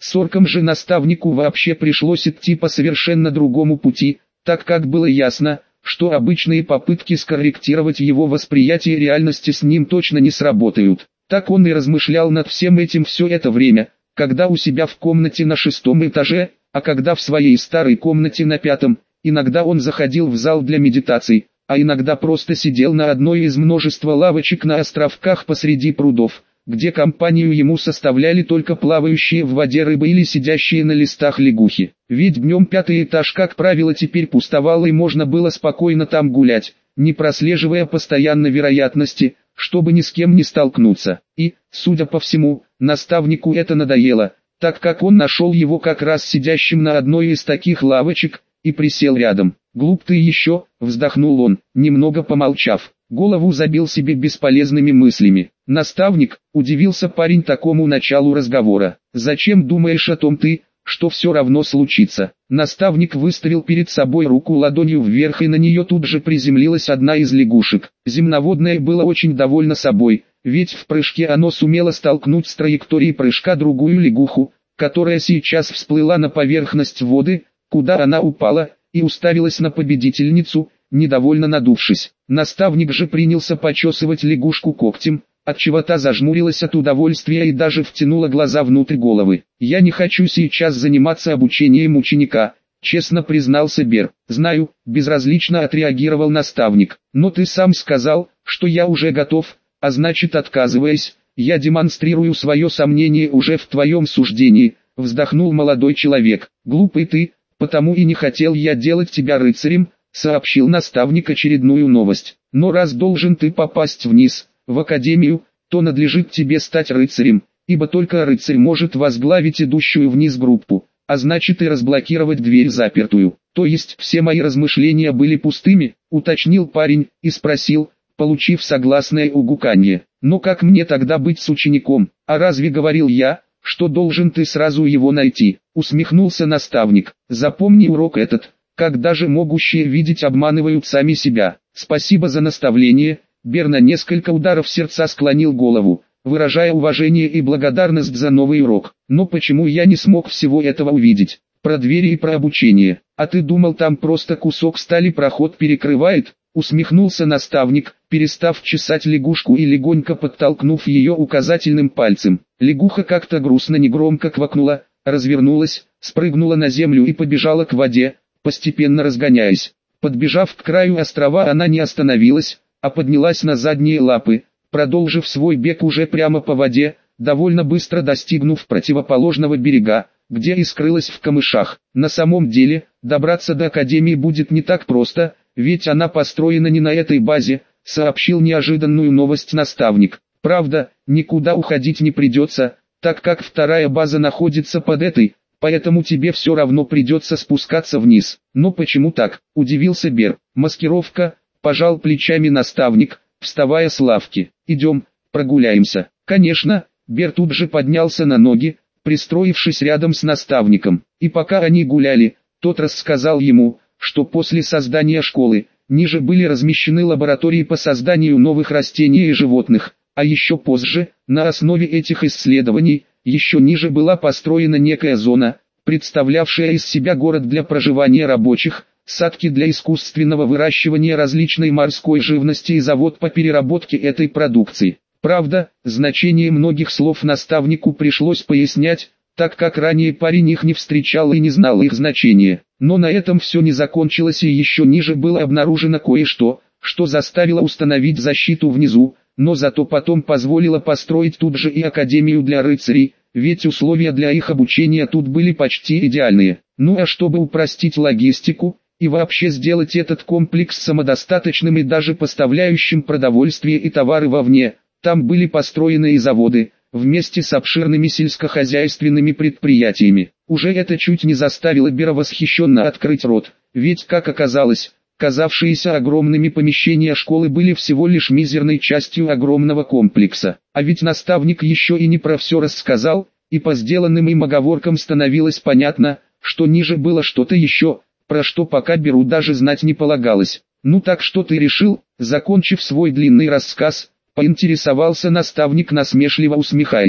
Сорком же наставнику вообще пришлось идти по совершенно другому пути, так как было ясно, что обычные попытки скорректировать его восприятие реальности с ним точно не сработают. Так он и размышлял над всем этим все это время, когда у себя в комнате на шестом этаже, а когда в своей старой комнате на пятом. Иногда он заходил в зал для медитаций, а иногда просто сидел на одной из множества лавочек на островках посреди прудов, где компанию ему составляли только плавающие в воде рыбы или сидящие на листах лягухи. Ведь днем пятый этаж, как правило, теперь пустовал, и можно было спокойно там гулять, не прослеживая постоянно вероятности, чтобы ни с кем не столкнуться. И, судя по всему, наставнику это надоело, так как он нашел его как раз сидящим на одной из таких лавочек, и присел рядом. «Глуп ты еще», — вздохнул он, немного помолчав. Голову забил себе бесполезными мыслями. «Наставник», — удивился парень такому началу разговора. «Зачем думаешь о том ты, что все равно случится?» Наставник выставил перед собой руку ладонью вверх, и на нее тут же приземлилась одна из лягушек. Земноводное было очень довольно собой, ведь в прыжке оно сумело столкнуть с траектории прыжка другую лягуху, которая сейчас всплыла на поверхность воды, куда она упала, и уставилась на победительницу, недовольно надувшись. Наставник же принялся почесывать лягушку когтем, отчего та зажмурилась от удовольствия и даже втянула глаза внутрь головы. «Я не хочу сейчас заниматься обучением ученика», — честно признался Бер. «Знаю», — безразлично отреагировал наставник. «Но ты сам сказал, что я уже готов, а значит, отказываясь, я демонстрирую свое сомнение уже в твоем суждении», — вздохнул молодой человек. «Глупый ты, потому и не хотел я делать тебя рыцарем», — сообщил наставник очередную новость. «Но раз должен ты попасть вниз, в академию, то надлежит тебе стать рыцарем, ибо только рыцарь может возглавить идущую вниз группу, а значит и разблокировать дверь запертую». «То есть все мои размышления были пустыми?» — уточнил парень и спросил, получив согласное угуканье. «Но как мне тогда быть с учеником? А разве говорил я, что должен ты сразу его найти?» — усмехнулся наставник. «Запомни урок этот, когда же могущие видеть обманывают сами себя». «Спасибо за наставление», — Бер на несколько ударов сердца склонил голову, выражая уважение и благодарность за новый урок. «Но почему я не смог всего этого увидеть? Про двери и про обучение. А ты думал, там просто кусок стали проход перекрывает?» — усмехнулся наставник, перестав чесать лягушку и легонько подтолкнув ее указательным пальцем. Лягуха как-то грустно негромко квакнула, развернулась, спрыгнула на землю и побежала к воде, постепенно разгоняясь. Подбежав к краю острова, она не остановилась, а поднялась на задние лапы, продолжив свой бег уже прямо по воде, довольно быстро достигнув противоположного берега, где и скрылась в камышах. На самом деле, добраться до академии будет не так просто, ведь она построена не на этой базе, сообщил неожиданную новость наставник. Правда, никуда уходить не придется, так как вторая база находится под этой, поэтому тебе все равно придется спускаться вниз. Но почему так? Удивился Бер. Маскировка, пожал плечами наставник, вставая с лавки. Идем, прогуляемся. Конечно, Бер тут же поднялся на ноги, пристроившись рядом с наставником. И пока они гуляли, тот рассказал ему, что после создания школы, ниже были размещены лаборатории по созданию новых растений и животных, а еще позже, на основе этих исследований, еще ниже была построена некая зона, представлявшая из себя город для проживания рабочих, садки для искусственного выращивания различной морской живности и завод по переработке этой продукции. Правда, значение многих слов наставнику пришлось пояснять, так как ранее парень их не встречал и не знал их значения. Но на этом все не закончилось, и еще ниже было обнаружено кое-что, что заставило установить защиту внизу, но зато потом позволило построить тут же и академию для рыцарей, ведь условия для их обучения тут были почти идеальные. Ну а чтобы упростить логистику, и вообще сделать этот комплекс самодостаточным и даже поставляющим продовольствие и товары вовне, там были построены и заводы, вместе с обширными сельскохозяйственными предприятиями. Уже это чуть не заставило Бера восхищенно открыть рот, ведь, как оказалось, казавшиеся огромными помещения школы были всего лишь мизерной частью огромного комплекса. А ведь наставник еще и не про все рассказал, и по сделанным им оговоркам становилось понятно, что ниже было что-то еще, про что пока Беру даже знать не полагалось. «Ну так что ты решил?» Закончив свой длинный рассказ, поинтересовался наставник, насмешливо усмехаясь.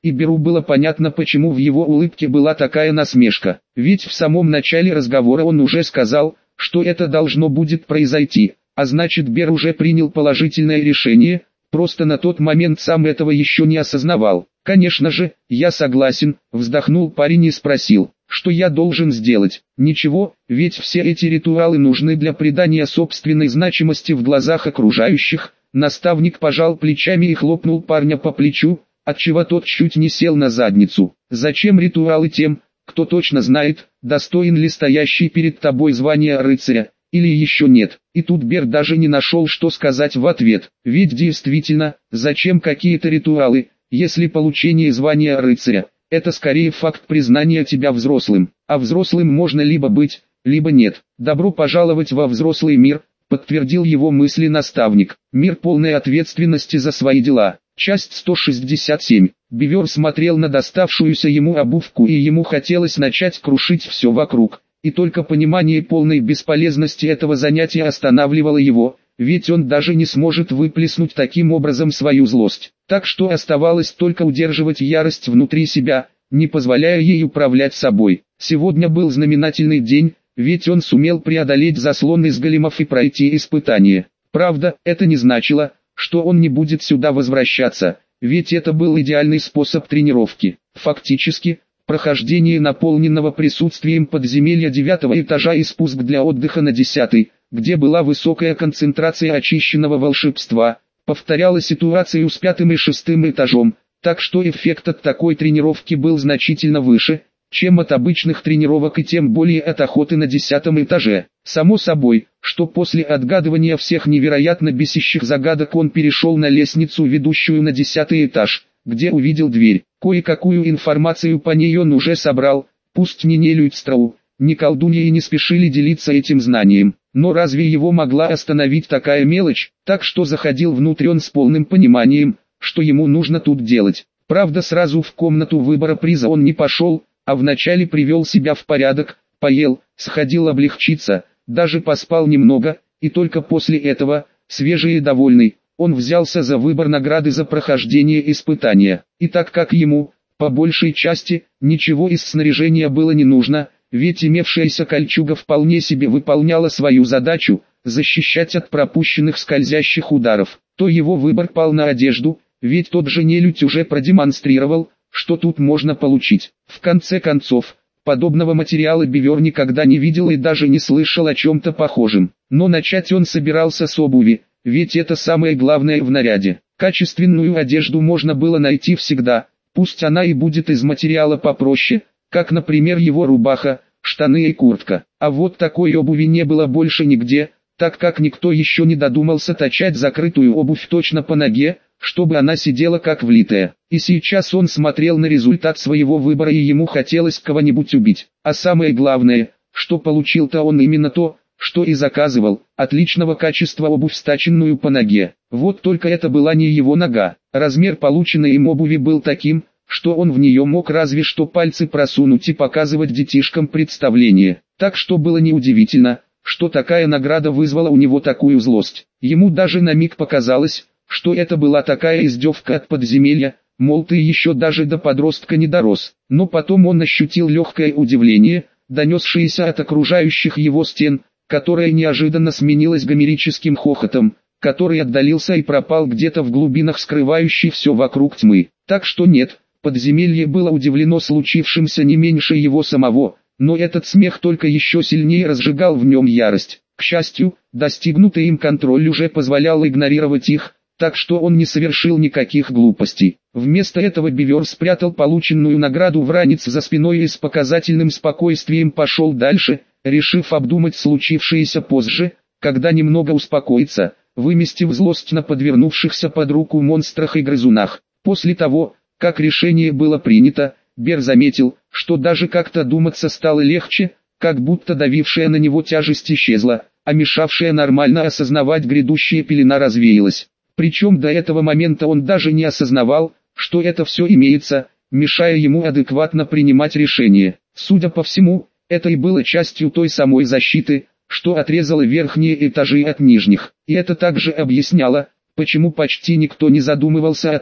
и Беру было понятно, почему в его улыбке была такая насмешка. Ведь в самом начале разговора он уже сказал, что это должно будет произойти, а значит Бер уже принял положительное решение, просто на тот момент сам этого еще не осознавал. «Конечно же, я согласен», — вздохнул парень и спросил, что я должен сделать. «Ничего, ведь все эти ритуалы нужны для придания собственной значимости в глазах окружающих». Наставник пожал плечами и хлопнул парня по плечу, отчего тот чуть не сел на задницу. «Зачем ритуалы тем, кто точно знает, достоин ли стоящий перед тобой звания рыцаря, или еще нет?» И тут Бер даже не нашел, что сказать в ответ. Ведь действительно, зачем какие-то ритуалы, если получение звания рыцаря – это скорее факт признания тебя взрослым, а взрослым можно либо быть, либо нет. «Добро пожаловать во взрослый мир», – подтвердил его мысли наставник. «Мир полной ответственности за свои дела». Часть сто шестьдесят семь. Бивер смотрел на доставшуюся ему обувку, и ему хотелось начать крушить все вокруг. И только понимание полной бесполезности этого занятия останавливало его, ведь он даже не сможет выплеснуть таким образом свою злость. Так что оставалось только удерживать ярость внутри себя, не позволяя ей управлять собой. Сегодня был знаменательный день, ведь он сумел преодолеть заслон из големов и пройти испытание. Правда, это не значило, что он не будет сюда возвращаться, ведь это был идеальный способ тренировки. Фактически, прохождение наполненного присутствием подземелья девятого этажа и спуск для отдыха на десятый, где была высокая концентрация очищенного волшебства, повторяла ситуацию с пятым и шестым этажом, так что эффект от такой тренировки был значительно выше, чем от обычных тренировок и тем более от охоты на десятом этаже. Само собой, что после отгадывания всех невероятно бесящих загадок он перешел на лестницу, ведущую на десятый этаж, где увидел дверь. Кое-какую информацию по ней он уже собрал, пусть ни Нелюдстроу, ни колдунья и не спешили делиться этим знанием. Но разве его могла остановить такая мелочь? Так что заходил внутрь он с полным пониманием, что ему нужно тут делать. Правда, сразу в комнату выбора приза он не пошел, а вначале привел себя в порядок, поел, сходил облегчиться, даже поспал немного, и только после этого, свежий и довольный, он взялся за выбор награды за прохождение испытания. И так как ему, по большей части, ничего из снаряжения было не нужно, ведь имевшаяся кольчуга вполне себе выполняла свою задачу – защищать от пропущенных скользящих ударов, то его выбор пал на одежду, ведь тот же нелюдь уже продемонстрировал, что тут можно получить. В конце концов, подобного материала Бивер никогда не видел и даже не слышал о чем-то похожем. Но начать он собирался с обуви, ведь это самое главное в наряде. Качественную одежду можно было найти всегда, пусть она и будет из материала попроще, как, например, его рубаха, штаны и куртка. А вот такой обуви не было больше нигде, так как никто еще не додумался точать закрытую обувь точно по ноге, чтобы она сидела как влитая. И сейчас он смотрел на результат своего выбора, и ему хотелось кого-нибудь убить. А самое главное, что получил-то он именно то, что и заказывал, отличного качества обувь, стаченную по ноге. Вот только это была не его нога. Размер полученной им обуви был таким, что он в нее мог разве что пальцы просунуть и показывать детишкам представление. Так что было неудивительно, что такая награда вызвала у него такую злость. Ему даже на миг показалось, что это была такая издевка от подземелья, мол, ты еще даже до подростка не дорос. Но потом он ощутил легкое удивление, донесшееся от окружающих его стен, которое неожиданно сменилось гомерическим хохотом, который отдалился и пропал где-то в глубинах скрывающей все вокруг тьмы. Так что нет, подземелье было удивлено случившимся не меньше его самого, но этот смех только еще сильнее разжигал в нем ярость. К счастью, достигнутый им контроль уже позволял игнорировать их, так что он не совершил никаких глупостей. Вместо этого Бивер спрятал полученную награду в ранец за спиной и с показательным спокойствием пошел дальше, решив обдумать случившееся позже, когда немного успокоится, выместив злость на подвернувшихся под руку монстрах и грызунах. После того, как решение было принято, Бер заметил, что даже как-то думаться стало легче, как будто давившая на него тяжесть исчезла, а мешавшая нормально осознавать грядущая пелена развеялась. Причем до этого момента он даже не осознавал, что это все имеется, мешая ему адекватно принимать решения. Судя по всему, это и было частью той самой защиты, что отрезала верхние этажи от нижних. И это также объясняло, почему почти никто не задумывался о том,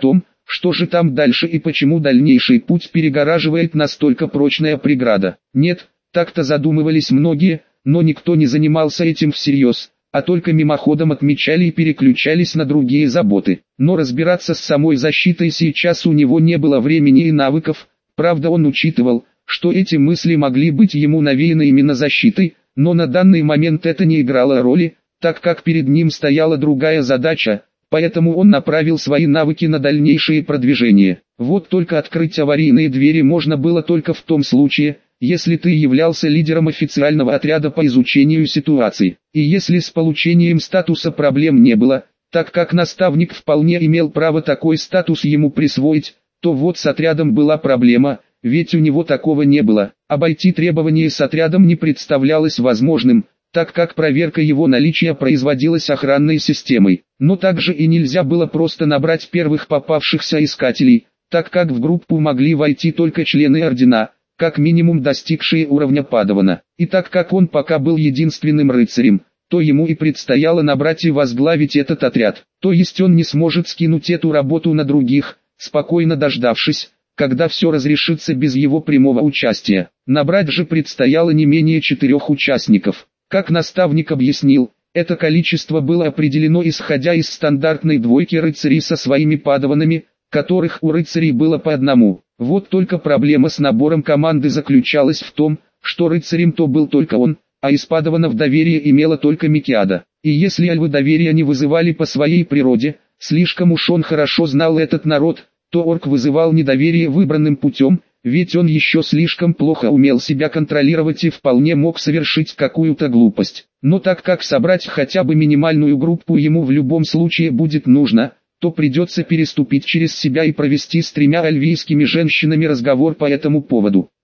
Что же там дальше и почему дальнейший путь перегораживает настолько прочная преграда? Нет, так-то задумывались многие, но никто не занимался этим всерьез, а только мимоходом отмечали и переключались на другие заботы. Но разбираться с самой защитой сейчас у него не было времени и навыков, правда он учитывал, что эти мысли могли быть ему навеяны именно защитой, но на данный момент это не играло роли, так как перед ним стояла другая задача, поэтому он направил свои навыки на дальнейшее продвижение. Вот только открыть аварийные двери можно было только в том случае, если ты являлся лидером официального отряда по изучению ситуации. И если с получением статуса проблем не было, так как наставник вполне имел право такой статус ему присвоить, то вот с отрядом была проблема, ведь у него такого не было. Обойти требования с отрядом не представлялось возможным, так как проверка его наличия производилась охранной системой. Но также и нельзя было просто набрать первых попавшихся искателей, так как в группу могли войти только члены ордена, как минимум достигшие уровня падавана. И так как он пока был единственным рыцарем, то ему и предстояло набрать и возглавить этот отряд. То есть он не сможет скинуть эту работу на других, спокойно дождавшись, когда все разрешится без его прямого участия. Набрать же предстояло не менее четырех участников. Как наставник объяснил, это количество было определено исходя из стандартной двойки рыцарей со своими падаванами, которых у рыцарей было по одному. Вот только проблема с набором команды заключалась в том, что рыцарем то был только он, а из падаванов доверие имела только Микиада. И если альвы доверия не вызывали по своей природе, слишком уж он хорошо знал этот народ, то орк вызывал недоверие выбранным путем, ведь он еще слишком плохо умел себя контролировать и вполне мог совершить какую-то глупость. Но так как собрать хотя бы минимальную группу ему в любом случае будет нужно, то придется переступить через себя и провести с тремя альвийскими женщинами разговор по этому поводу.